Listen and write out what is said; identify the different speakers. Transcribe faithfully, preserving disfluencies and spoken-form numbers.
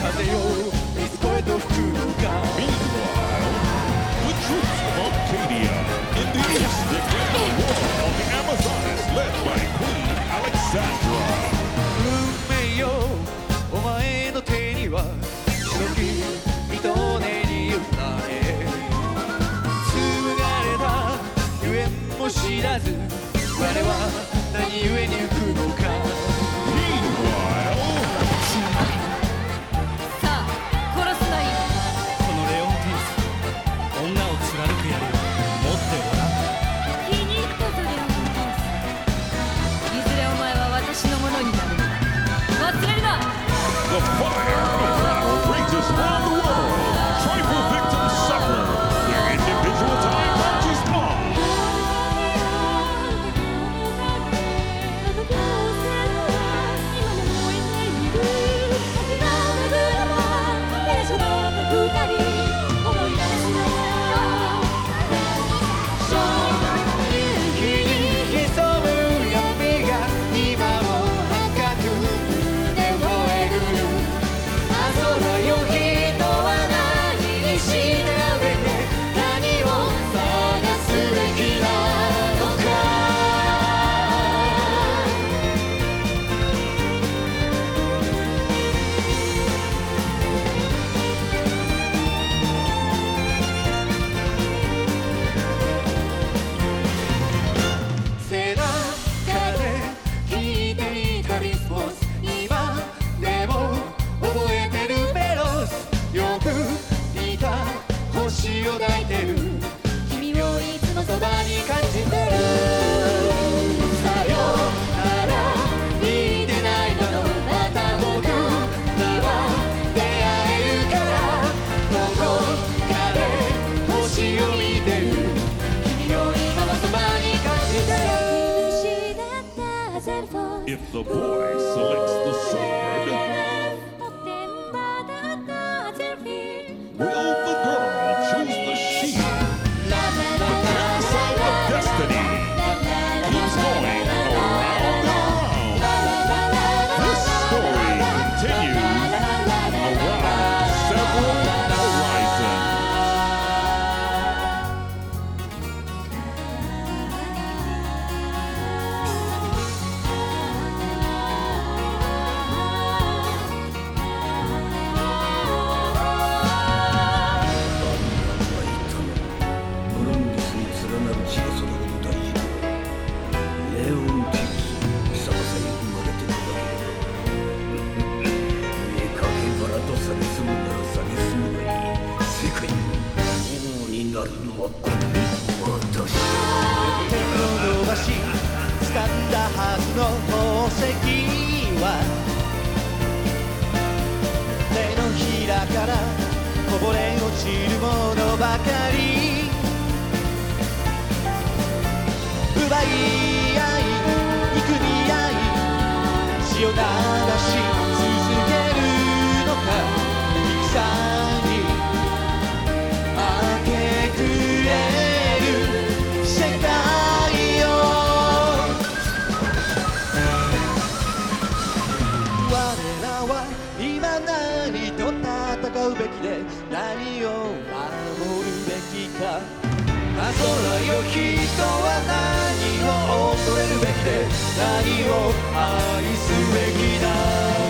Speaker 1: 風よいつ声と吹くのか
Speaker 2: The troops of Arcadia in the east defend the war on the Amazonas led by Queen Alexandra
Speaker 1: 運命よお前の手には白き糸根に委ね紡がれたゆえんも知らず我は何故に浮くのか
Speaker 2: Meanwhile
Speaker 3: さあ殺すがいい。
Speaker 1: このレオンティス女を貫く槍を持っておらん
Speaker 3: 気に入ったぞレオンティス。いずれお前は私のものになる。忘れるな。
Speaker 2: The fire of battle rages around the world. Tribal victims suffer. Their individual time marches on. 星を抱いてる君をいつもそばに感じてるさよなら言ってないのまた僕には出会えるからどこかで星を見てる君を今もそばに感じてる If the boy selects the sword, will the girl choose the shield? The castle of destiny keeps going around and around. This story continues around several horizons.
Speaker 1: 掴んだはずの宝石は手のひらからこぼれ落ちるものばかり奪い合い憎み合い血を流し続けるのか戦に明け暮れる世界よ我らは今何と戦うべきで何を守るべきか空よ人は何を恐れるべきで何を愛すべきだ